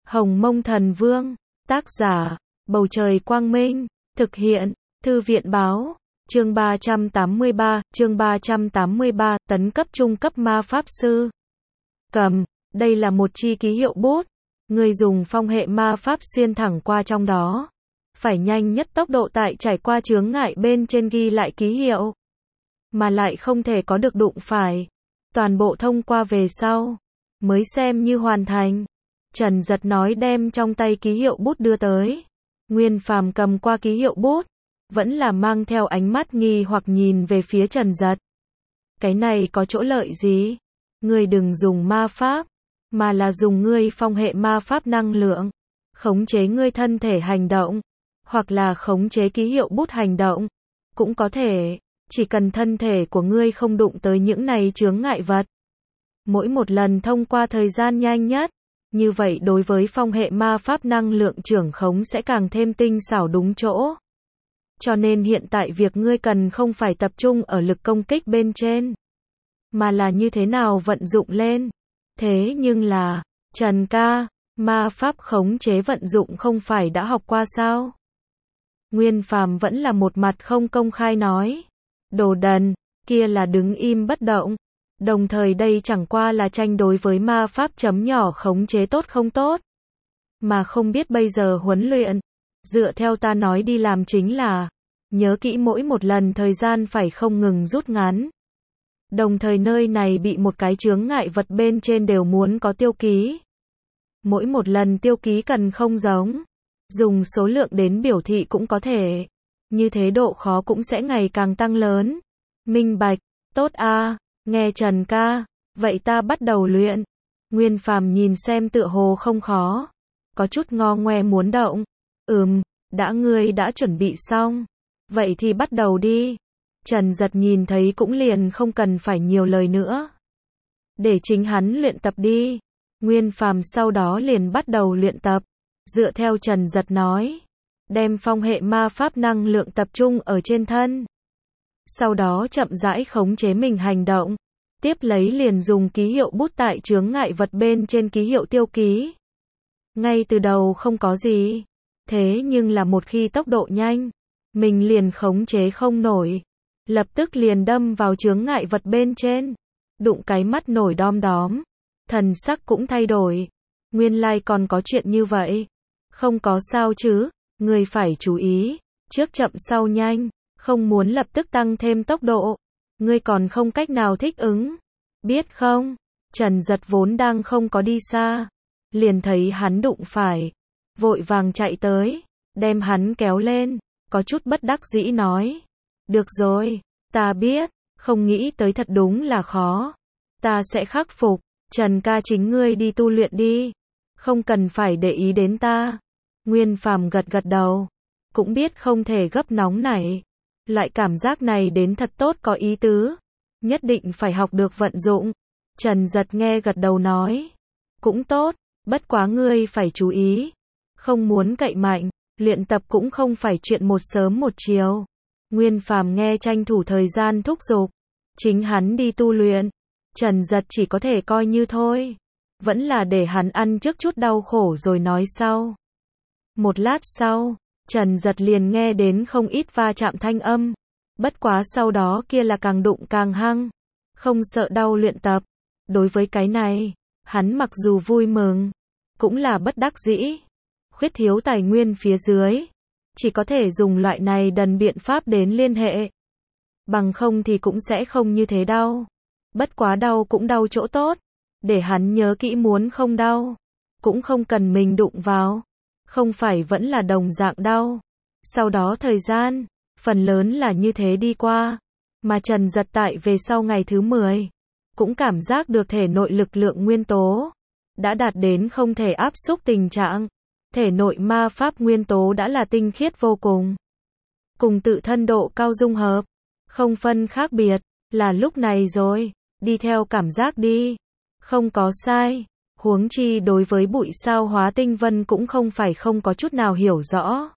Hồng Mông Thần Vương, tác giả, Bầu Trời Quang Minh, thực hiện, Thư viện Báo, chương 383, tấn cấp trung cấp ma pháp sư. Cầm, đây là một chi ký hiệu bút, người dùng phong hệ ma pháp xuyên thẳng qua trong đó. Phải nhanh nhất tốc độ tại trải qua chướng ngại bên trên ghi lại ký hiệu. Mà lại không thể có được đụng phải. Toàn bộ thông qua về sau, mới xem như hoàn thành. Trần Giật nói đem trong tay ký hiệu bút đưa tới. Nguyên Phàm cầm qua ký hiệu bút, vẫn là mang theo ánh mắt nghi hoặc nhìn về phía Trần Giật. Cái này có chỗ lợi gì? Ngươi đừng dùng ma pháp, mà là dùng ngươi phong hệ ma pháp năng lượng, khống chế ngươi thân thể hành động, hoặc là khống chế ký hiệu bút hành động, cũng có thể, chỉ cần thân thể của ngươi không đụng tới những này chướng ngại vật. Mỗi một lần thông qua thời gian nhanh nhất, như vậy đối với phong hệ ma pháp năng lượng trưởng khống sẽ càng thêm tinh xảo đúng chỗ. Cho nên hiện tại việc ngươi cần không phải tập trung ở lực công kích bên trên, mà là như thế nào vận dụng lên. Thế nhưng là, Trần ca, ma pháp khống chế vận dụng không phải đã học qua sao? Nguyên Phàm vẫn là một mặt không công khai nói. Đồ đần, kia là đứng im bất động. Đồng thời đây chẳng qua là tranh đối với ma pháp chấm nhỏ khống chế tốt không tốt. Mà không biết bây giờ huấn luyện. Dựa theo ta nói đi làm chính là, nhớ kỹ mỗi một lần thời gian phải không ngừng rút ngắn. Đồng thời nơi này bị một cái chướng ngại vật bên trên đều muốn có tiêu ký. Mỗi một lần tiêu ký cần không giống. Dùng số lượng đến biểu thị cũng có thể. Như thế độ khó cũng sẽ ngày càng tăng lớn. Minh bạch, tốt a, nghe Trần ca, vậy ta bắt đầu luyện. Nguyên Phàm nhìn xem tựa hồ không khó. Có chút ngo ngoe muốn động. Ngươi đã chuẩn bị xong. Vậy thì bắt đầu đi. Trần Giật nhìn thấy cũng liền không cần phải nhiều lời nữa. Để chính hắn luyện tập đi. Nguyên Phàm sau đó liền bắt đầu luyện tập. Dựa theo Trần Giật nói, đem phong hệ ma pháp năng lượng tập trung ở trên thân. Sau đó chậm rãi khống chế mình hành động. Tiếp lấy liền dùng ký hiệu bút tại chướng ngại vật bên trên ký hiệu tiêu ký. Ngay từ đầu không có gì. Thế nhưng là một khi tốc độ nhanh, mình liền khống chế không nổi. Lập tức liền đâm vào chướng ngại vật bên trên. Đụng cái mắt nổi đom đóm. Thần sắc cũng thay đổi. Nguyên lai còn có chuyện như vậy. Không có sao chứ, người phải chú ý. Trước chậm sau nhanh, không muốn lập tức tăng thêm tốc độ. Ngươi còn không cách nào thích ứng. Biết không? Trần Giật vốn đang không có đi xa. Liền thấy hắn đụng phải. Vội vàng chạy tới. Đem hắn kéo lên. Có chút bất đắc dĩ nói. Được rồi, ta biết. Không nghĩ tới thật đúng là khó. Ta sẽ khắc phục. Trần ca chính ngươi đi tu luyện đi. Không cần phải để ý đến ta. Nguyên Phàm gật gật đầu. Cũng biết không thể gấp nóng này. Loại cảm giác này đến thật tốt có ý tứ. Nhất định phải học được vận dụng. Trần Giật nghe gật đầu nói. Cũng tốt, bất quá ngươi phải chú ý. Không muốn cậy mạnh, luyện tập cũng không phải chuyện một sớm một chiều. Nguyên Phàm nghe tranh thủ thời gian thúc giục. Chính hắn đi tu luyện. Trần Giật chỉ có thể coi như thôi. Vẫn là để hắn ăn trước chút đau khổ rồi nói sau. Một lát sau, Trần Giật liền nghe đến không ít va chạm thanh âm. Bất quá sau đó kia là càng đụng càng hăng. Không sợ đau luyện tập. Đối với cái này, hắn mặc dù vui mừng, cũng là bất đắc dĩ. Khuyết thiếu tài nguyên phía dưới. Chỉ có thể dùng loại này đần biện pháp đến liên hệ. Bằng không thì cũng sẽ không như thế đau. Bất quá đau cũng đau chỗ tốt. Để hắn nhớ kỹ muốn không đau. Cũng không cần mình đụng vào. Không phải vẫn là đồng dạng đau. Sau đó thời gian, phần lớn là như thế đi qua. Mà Trần Giật tại về sau ngày thứ 10. Cũng cảm giác được thể nội lực lượng nguyên tố. Đã đạt đến không thể áp xúc tình trạng. Thể nội ma pháp nguyên tố đã là tinh khiết vô cùng. Cùng tự thân độ cao dung hợp. Không phân khác biệt. Là lúc này rồi. Đi theo cảm giác đi. Không có sai. Huống chi đối với bụi sao hóa tinh vân cũng không phải không có chút nào hiểu rõ.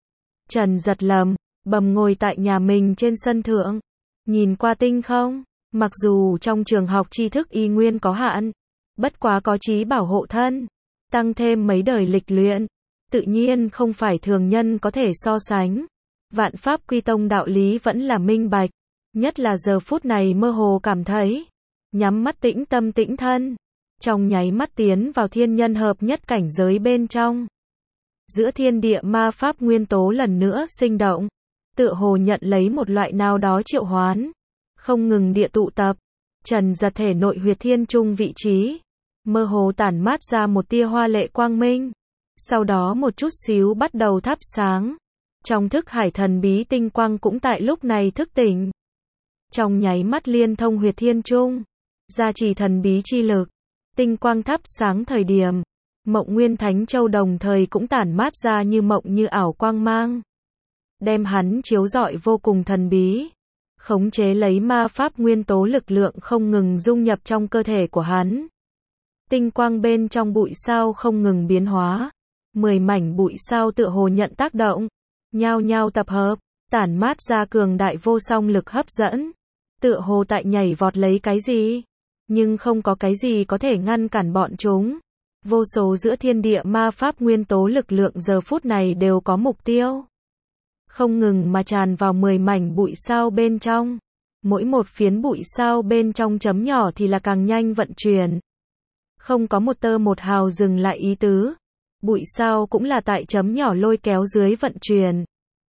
Trần Giật lầm bầm ngồi tại nhà mình trên sân thượng. Nhìn qua tinh không. Mặc dù trong trường học tri thức y nguyên có hạn. Bất quá có trí bảo hộ thân. tăng thêm mấy đời lịch luyện, tự nhiên không phải thường nhân có thể so sánh. Vạn pháp quy tông đạo lý vẫn là minh bạch, nhất là giờ phút này mơ hồ cảm thấy, nhắm mắt tĩnh tâm tĩnh thân, trong nháy mắt tiến vào thiên nhân hợp nhất cảnh giới bên trong. Giữa thiên địa ma pháp nguyên tố lần nữa sinh động, tựa hồ nhận lấy một loại nào đó triệu hoán, không ngừng địa tụ tập. Trần Giật thể nội huyệt thiên trung vị trí, mơ hồ tản mát ra một tia hoa lệ quang minh, sau đó một chút xíu bắt đầu thắp sáng. Trong thức hải thần bí tinh quang cũng tại lúc này thức tỉnh. Trong nháy mắt liên thông huyệt thiên trung, gia trì thần bí chi lực, tinh quang thắp sáng thời điểm, Mộng Nguyên Thánh Châu đồng thời cũng tản mát ra như mộng như ảo quang mang, đem hắn chiếu rọi vô cùng thần bí, khống chế lấy ma pháp nguyên tố lực lượng không ngừng dung nhập trong cơ thể của hắn. Tinh quang bên trong bụi sao không ngừng biến hóa, 10 mảnh bụi sao tựa hồ nhận tác động, nhao nhao tập hợp, tản mát ra cường đại vô song lực hấp dẫn, tựa hồ tại nhảy vọt lấy cái gì, nhưng không có cái gì có thể ngăn cản bọn chúng. Vô số giữa thiên địa ma pháp nguyên tố lực lượng giờ phút này đều có mục tiêu, không ngừng mà tràn vào 10 mảnh bụi sao bên trong. Mỗi một phiến bụi sao bên trong chấm nhỏ thì là càng nhanh vận chuyển, không có một tơ một hào dừng lại ý tứ. Bụi sao cũng là tại chấm nhỏ lôi kéo dưới vận chuyển,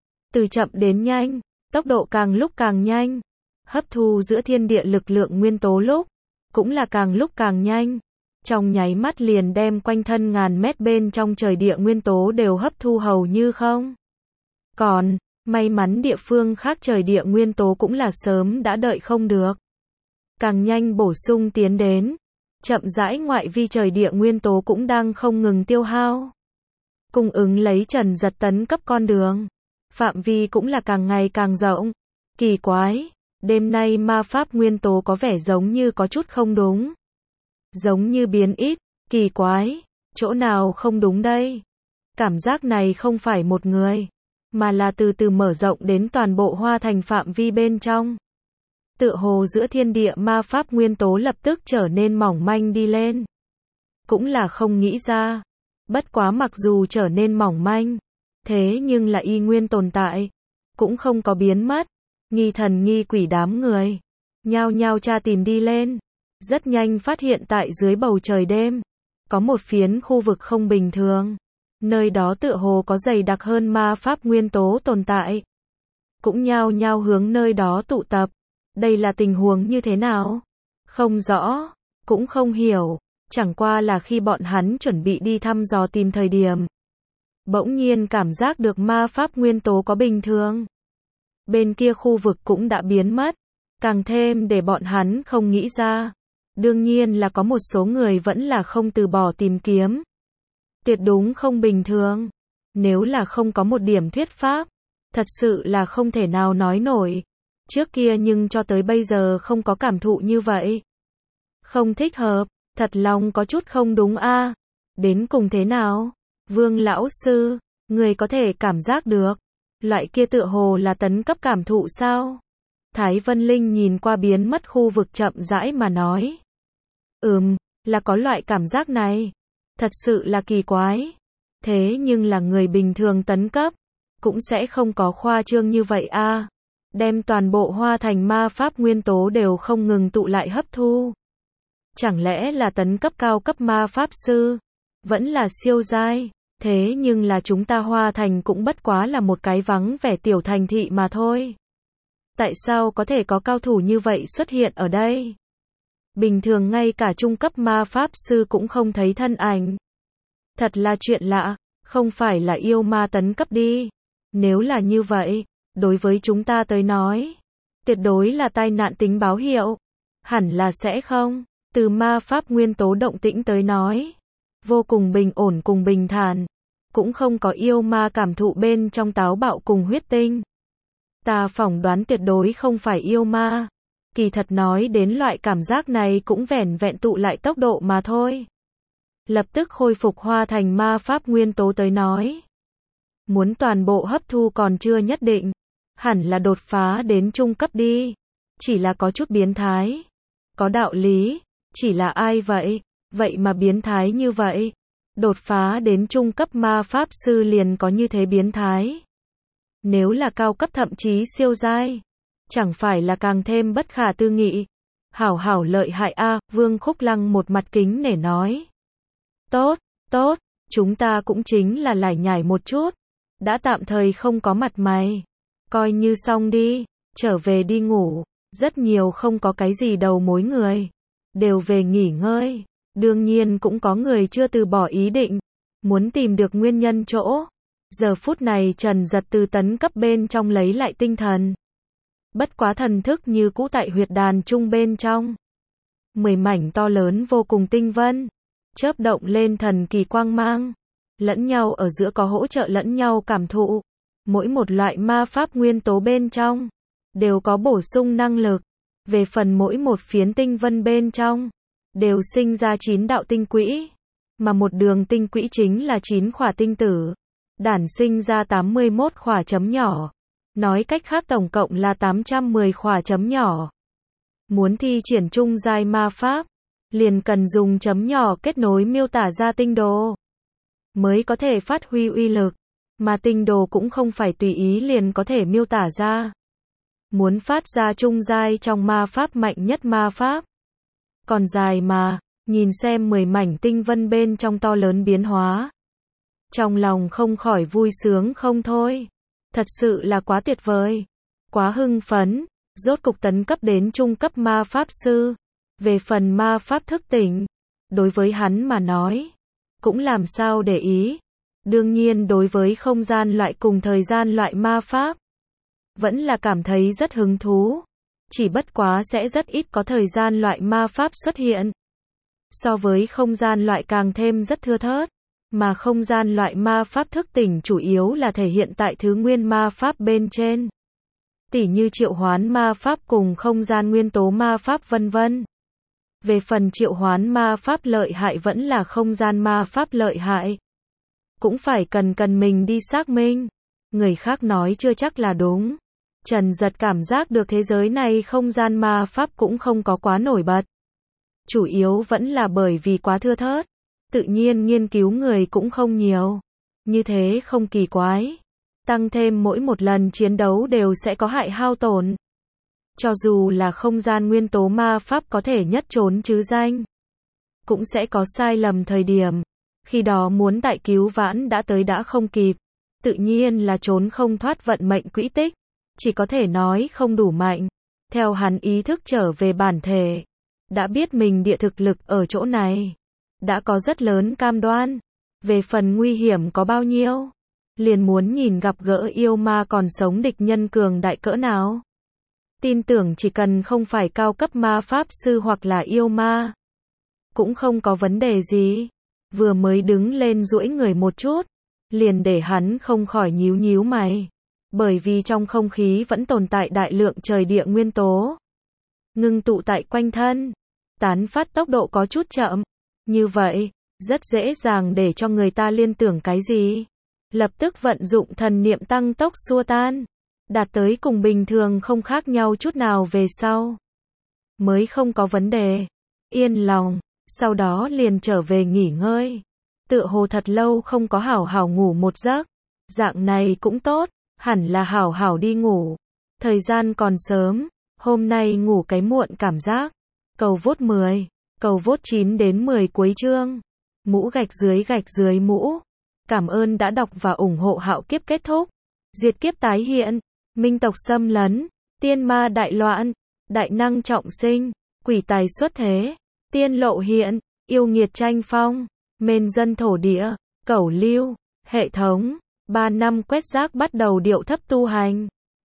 từ chậm đến nhanh, tốc độ càng lúc càng nhanh. Hấp thu giữa thiên địa lực lượng nguyên tố lúc cũng là càng lúc càng nhanh, trong nháy mắt liền đem quanh thân ngàn mét bên trong trời địa nguyên tố đều hấp thu hầu như không còn. May mắn địa phương khác trời địa nguyên tố cũng là sớm đã đợi không được, càng nhanh bổ sung tiến đến. Chậm rãi ngoại vi trời địa nguyên tố cũng đang không ngừng tiêu hao, cung ứng lấy Trần Giật tấn cấp con đường, phạm vi cũng là càng ngày càng rộng. Kỳ quái, đêm nay ma pháp nguyên tố có vẻ giống như có chút không đúng, giống như biến ít. Kỳ quái, chỗ nào không đúng đây? Cảm giác này không phải một người, mà là từ từ mở rộng đến toàn bộ Hoa Thành phạm vi bên trong. Tựa hồ giữa thiên địa ma pháp nguyên tố lập tức trở nên mỏng manh đi lên. Cũng là không nghĩ ra. Bất quá mặc dù trở nên mỏng manh, thế nhưng là y nguyên tồn tại, cũng không có biến mất. Nghi thần nghi quỷ đám người nhao nhao tra tìm đi lên, rất nhanh phát hiện tại dưới bầu trời đêm có một phiến khu vực không bình thường. Nơi đó tựa hồ có dày đặc hơn ma pháp nguyên tố tồn tại, cũng nhao nhao hướng nơi đó tụ tập. Đây là tình huống như thế nào? Không rõ, cũng không hiểu, chẳng qua là khi bọn hắn chuẩn bị đi thăm dò tìm thời điểm, bỗng nhiên cảm giác được ma pháp nguyên tố có bình thường. Bên kia khu vực cũng đã biến mất, càng thêm để bọn hắn không nghĩ ra. Đương nhiên là có một số người vẫn là không từ bỏ tìm kiếm. Tuyệt đúng không bình thường. Nếu là không có một điểm thuyết pháp, thật sự là không thể nào nói nổi. Trước kia nhưng cho tới bây giờ không có cảm thụ như vậy. Không thích hợp, thật lòng có chút không đúng a. Đến cùng thế nào? Vương lão sư, người có thể cảm giác được. Loại kia tựa hồ là tấn cấp cảm thụ sao? Thái Vân Linh nhìn qua biến mất khu vực chậm rãi mà nói. Là có loại cảm giác này. Thật sự là kỳ quái. Thế nhưng là người bình thường tấn cấp, cũng sẽ không có khoa trương như vậy a. Đem toàn bộ Hoa Thành ma pháp nguyên tố đều không ngừng tụ lại hấp thu. Chẳng lẽ là tấn cấp cao cấp ma pháp sư? Vẫn là siêu giai. Thế nhưng là chúng ta Hoa Thành cũng bất quá là một cái vắng vẻ tiểu thành thị mà thôi. Tại sao có thể có cao thủ như vậy xuất hiện ở đây? Bình thường ngay cả trung cấp ma pháp sư cũng không thấy thân ảnh. Thật là chuyện lạ, không phải là yêu ma tấn cấp đi. Nếu là như vậy, đối với chúng ta tới nói, tuyệt đối là tai nạn tính báo hiệu. Hẳn là sẽ không. Từ ma pháp nguyên tố động tĩnh tới nói, vô cùng bình ổn cùng bình thản, cũng không có yêu ma cảm thụ bên trong táo bạo cùng huyết tinh. Ta phỏng đoán tuyệt đối không phải yêu ma. Kỳ thật nói đến loại cảm giác này cũng vẻn vẹn tụ lại tốc độ mà thôi. Lập tức khôi phục Hoa Thành ma pháp nguyên tố tới nói, muốn toàn bộ hấp thu còn chưa nhất định, hẳn là đột phá đến trung cấp đi. Chỉ là có chút biến thái. Có đạo lý, chỉ là ai vậy? Vậy mà biến thái như vậy. Đột phá đến trung cấp ma pháp sư liền có như thế biến thái. Nếu là cao cấp thậm chí siêu giai, chẳng phải là càng thêm bất khả tư nghị. Hảo hảo lợi hại a, Vương Khúc Lăng một mặt kính nể nói. Tốt, tốt, chúng ta cũng chính là lải nhải một chút. Đã tạm thời không có mặt mày. Coi như xong đi, trở về đi ngủ. Rất nhiều không có cái gì đầu mối người. Đều về nghỉ ngơi. Đương nhiên cũng có người chưa từ bỏ ý định. Muốn tìm được nguyên nhân chỗ. Giờ phút này Trần Giật từ tấn cấp bên trong lấy lại tinh thần. Bất quá thần thức như cũ tại huyệt đàn trung bên trong. 10 mảnh to lớn vô cùng tinh vân. Chớp động lên thần kỳ quang mang. Lẫn nhau ở giữa có hỗ trợ lẫn nhau cảm thụ. Mỗi một loại ma pháp nguyên tố bên trong. Đều có bổ sung năng lực. Về phần mỗi một phiến tinh vân bên trong. Đều sinh ra 9 đạo tinh quỹ. Mà một đường tinh quỹ chính là 9 khỏa tinh tử. Đản sinh ra 81 khỏa chấm nhỏ. Nói cách khác tổng cộng là 810 khỏa chấm nhỏ. Muốn thi triển trung giai ma pháp, liền cần dùng chấm nhỏ kết nối miêu tả ra tinh đồ. Mới có thể phát huy uy lực. Mà tinh đồ cũng không phải tùy ý liền có thể miêu tả ra. Muốn phát ra trung giai trong ma pháp mạnh nhất ma pháp. Còn dài mà, nhìn xem 10 mảnh tinh vân bên trong to lớn biến hóa. Trong lòng không khỏi vui sướng không thôi. Thật sự là quá tuyệt vời. Quá hưng phấn. Rốt cục tấn cấp đến trung cấp ma pháp sư. Về phần ma pháp thức tỉnh. Đối với hắn mà nói. Cũng làm sao để ý. Đương nhiên đối với không gian loại cùng thời gian loại ma pháp. Vẫn là cảm thấy rất hứng thú. Chỉ bất quá sẽ rất ít có thời gian loại ma pháp xuất hiện. So với không gian loại càng thêm rất thưa thớt. Mà không gian loại ma pháp thức tỉnh chủ yếu là thể hiện tại thứ nguyên ma pháp bên trên. Tỉ như triệu hoán ma pháp cùng không gian nguyên tố ma pháp vân vân. Về phần triệu hoán ma pháp lợi hại vẫn là không gian ma pháp lợi hại. Cũng phải cần mình đi xác minh. Người khác nói chưa chắc là đúng. Trần Giật cảm giác được thế giới này không gian ma pháp cũng không có quá nổi bật. Chủ yếu vẫn là bởi vì quá thưa thớt. Tự nhiên nghiên cứu người cũng không nhiều. Như thế không kỳ quái. Tăng thêm mỗi một lần chiến đấu đều sẽ có hại hao tổn. Cho dù là không gian nguyên tố ma pháp có thể nhất trốn chứ danh. Cũng sẽ có sai lầm thời điểm. Khi đó muốn tại cứu vãn đã tới đã không kịp. Tự nhiên là trốn không thoát vận mệnh quỹ tích. Chỉ có thể nói không đủ mạnh. Theo hắn ý thức trở về bản thể. Đã biết mình địa thực lực ở chỗ này. Đã có rất lớn cam đoan. Về phần nguy hiểm có bao nhiêu. Liền muốn nhìn gặp gỡ yêu ma còn sống địch nhân cường đại cỡ nào. Tin tưởng chỉ cần không phải cao cấp ma pháp sư hoặc là yêu ma. Cũng không có vấn đề gì. Vừa mới đứng lên duỗi người một chút. Liền để hắn không khỏi nhíu mày. Bởi vì trong không khí vẫn tồn tại đại lượng trời địa nguyên tố. Ngưng tụ tại quanh thân. Tán phát tốc độ có chút chậm. Như vậy, rất dễ dàng để cho người ta liên tưởng cái gì. Lập tức vận dụng thần niệm tăng tốc xua tan. Đạt tới cùng bình thường không khác nhau chút nào về sau. Mới không có vấn đề. Yên lòng. Sau đó liền trở về nghỉ ngơi. Tựa hồ thật lâu không có hảo hảo ngủ một giấc. Dạng này cũng tốt. Hẳn là hảo hảo đi ngủ. Thời gian còn sớm. Hôm nay ngủ cái muộn cảm giác. Cầu vốt 10. Cầu vốt 9 đến 10 cuối chương. Mũ gạch dưới mũ. Cảm ơn đã đọc và ủng hộ Hạo Kiếp kết thúc. Diệt kiếp tái hiện. Minh tộc xâm lấn. Tiên ma đại loạn. Đại năng trọng sinh. Quỷ tài xuất thế. Tiên lộ hiện. Yêu nghiệt tranh phong. Mên dân thổ địa. Cẩu lưu. Hệ thống. 3 năm quét rác bắt đầu điệu thấp tu hành.